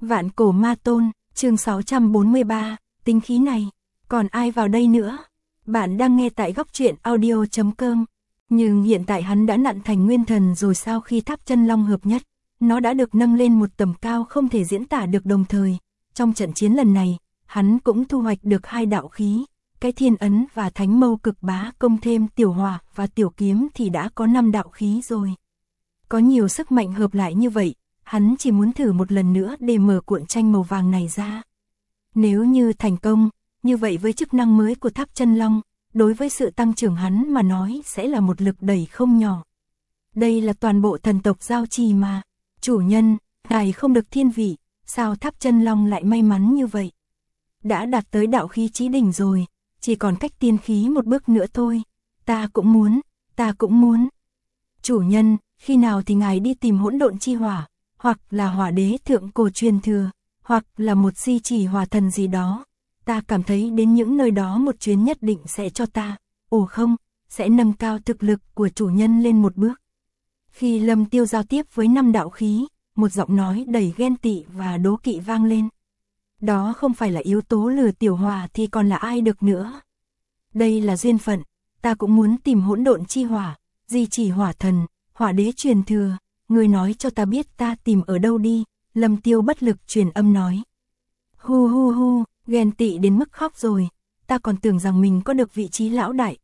Vạn cổ ma tôn, chương 643, tính khí này, còn ai vào đây nữa? Bạn đang nghe tại góc truyện audio.com. Nhưng hiện tại hắn đã nặn thành nguyên thần rồi. Sau khi tháp chân long hợp nhất, nó đã được nâng lên một tầm cao không thể diễn tả được. Đồng thời, trong trận chiến lần này, hắn cũng thu hoạch được 2 đạo khí, cái thiên ấn và thánh mâu cực bá công thêm tiểu hỏa và tiểu kiếm thì đã có 5 đạo khí rồi. Có nhiều sức mạnh hợp lại như vậy, hắn chỉ muốn thử một lần nữa để mở cuộn tranh màu vàng này ra. Nếu như thành công, như vậy với chức năng mới của tháp chân long, đối với sự tăng trưởng hắn mà nói sẽ là một lực đẩy không nhỏ. Đây là toàn bộ thần tộc giao trì mà. Chủ nhân, ngài không được thiên vị, sao tháp chân long lại may mắn như vậy? Đã đạt tới đạo khí chí đỉnh rồi, chỉ còn cách tiên khí một bước nữa thôi. Ta cũng muốn. Chủ nhân, khi nào thì ngài đi tìm hỗn độn chi hỏa, hoặc là hỏa đế thượng cổ truyền thừa, hoặc là một di chỉ hỏa thần gì đó. Ta cảm thấy đến những nơi đó một chuyến nhất định sẽ cho ta, sẽ nâng cao thực lực của chủ nhân lên một bước. Khi Lâm Tiêu giao tiếp với 5 đạo khí, một giọng nói đầy ghen tị và đố kỵ vang lên. Đó không phải là yếu tố lừa tiểu hỏa thì còn là ai được nữa. Đây là duyên phận, ta cũng muốn tìm hỗn độn chi hỏa, di chỉ hỏa thần, hỏa đế truyền thừa, ngươi nói cho ta biết ta tìm ở đâu đi. Lâm Tiêu bất lực truyền âm nói. Hu, ghen tị đến mức khóc rồi, ta còn tưởng rằng mình có được vị trí lão đại,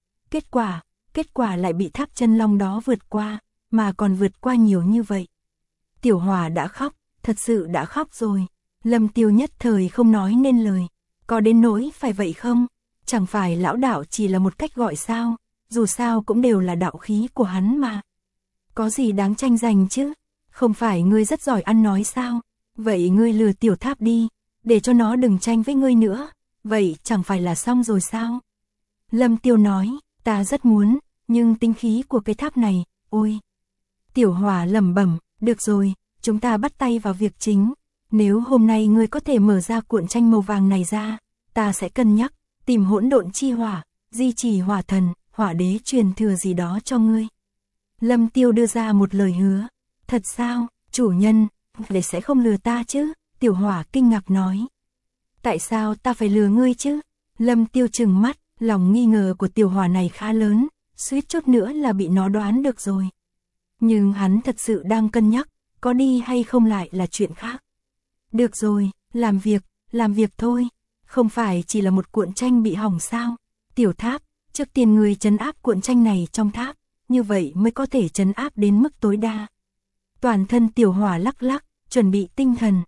kết quả lại bị tháp chân long đó vượt qua, mà còn vượt qua nhiều như vậy. Tiểu hỏa đã khóc, thật sự đã khóc rồi. Lâm Tiêu nhất thời không nói nên lời, có đến nỗi phải vậy không? Chẳng phải lão đạo chỉ là một cách gọi sao, dù sao cũng đều là đạo khí của hắn mà. Có gì đáng tranh giành chứ, không phải ngươi rất giỏi ăn nói sao? Vậy ngươi lừa tiểu tháp đi, để cho nó đừng tranh với ngươi nữa, vậy chẳng phải là xong rồi sao? Lâm Tiêu nói, ta rất muốn, nhưng tính khí của cái tháp này, ôi. Tiểu hỏa lẩm bẩm, được rồi, chúng ta bắt tay vào việc chính. Nếu hôm nay ngươi có thể mở ra cuộn tranh màu vàng này ra, ta sẽ cân nhắc, tìm hỗn độn chi hỏa, di chỉ hỏa thần, hỏa đế truyền thừa gì đó cho ngươi. Lâm Tiêu đưa ra một lời hứa. Thật sao, chủ nhân, để sẽ không lừa ta chứ? Tiểu hỏa kinh ngạc nói. Tại sao ta phải lừa ngươi chứ? Lâm Tiêu trừng mắt, lòng nghi ngờ của tiểu hỏa này khá lớn, suýt chút nữa là bị nó đoán được rồi. Nhưng hắn thật sự đang cân nhắc, có đi hay không lại là chuyện khác. Được rồi, làm việc thôi, không phải chỉ là một cuộn tranh bị hỏng sao? Tiểu tháp, trước tiên ngươi trấn áp cuộn tranh này trong tháp, như vậy mới có thể trấn áp đến mức tối đa. Toàn thân tiểu hỏa lắc lắc, chuẩn bị tinh thần.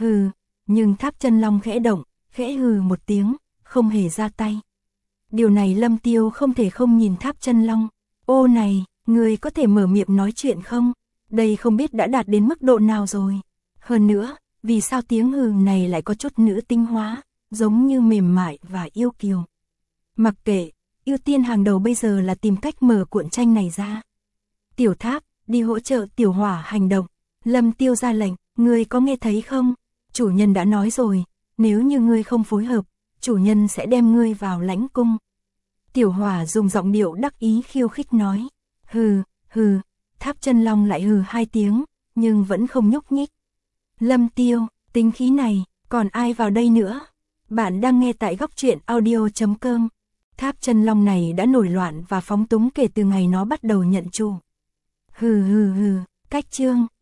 Nhưng tháp chân long khẽ động, khẽ hừ một tiếng, không hề ra tay. Điều này Lâm Tiêu không thể không nhìn tháp chân long. Ô này, ngươi có thể mở miệng nói chuyện không? Đây không biết đã đạt đến mức độ nào rồi. Hơn nữa, vì sao tiếng hừ này lại có chút nữ tinh hóa, giống như mềm mại và yêu kiều. Mặc kệ, ưu tiên hàng đầu bây giờ là tìm cách mở cuộn tranh này ra. Tiểu tháp, đi hỗ trợ tiểu hỏa hành động. Lâm Tiêu ra lệnh, ngươi có nghe thấy không? Chủ nhân đã nói rồi, nếu như ngươi không phối hợp, chủ nhân sẽ đem ngươi vào lãnh cung. Tiểu hỏa dùng giọng điệu đắc ý khiêu khích nói. Hừ, tháp chân long lại hừ 2 tiếng, nhưng vẫn không nhúc nhích. Lâm Tiêu, tính khí này, còn ai vào đây nữa? Bạn đang nghe tại góc truyện audio.com. Tháp chân long này đã nổi loạn và phóng túng kể từ ngày nó bắt đầu nhận chủ. Cách chương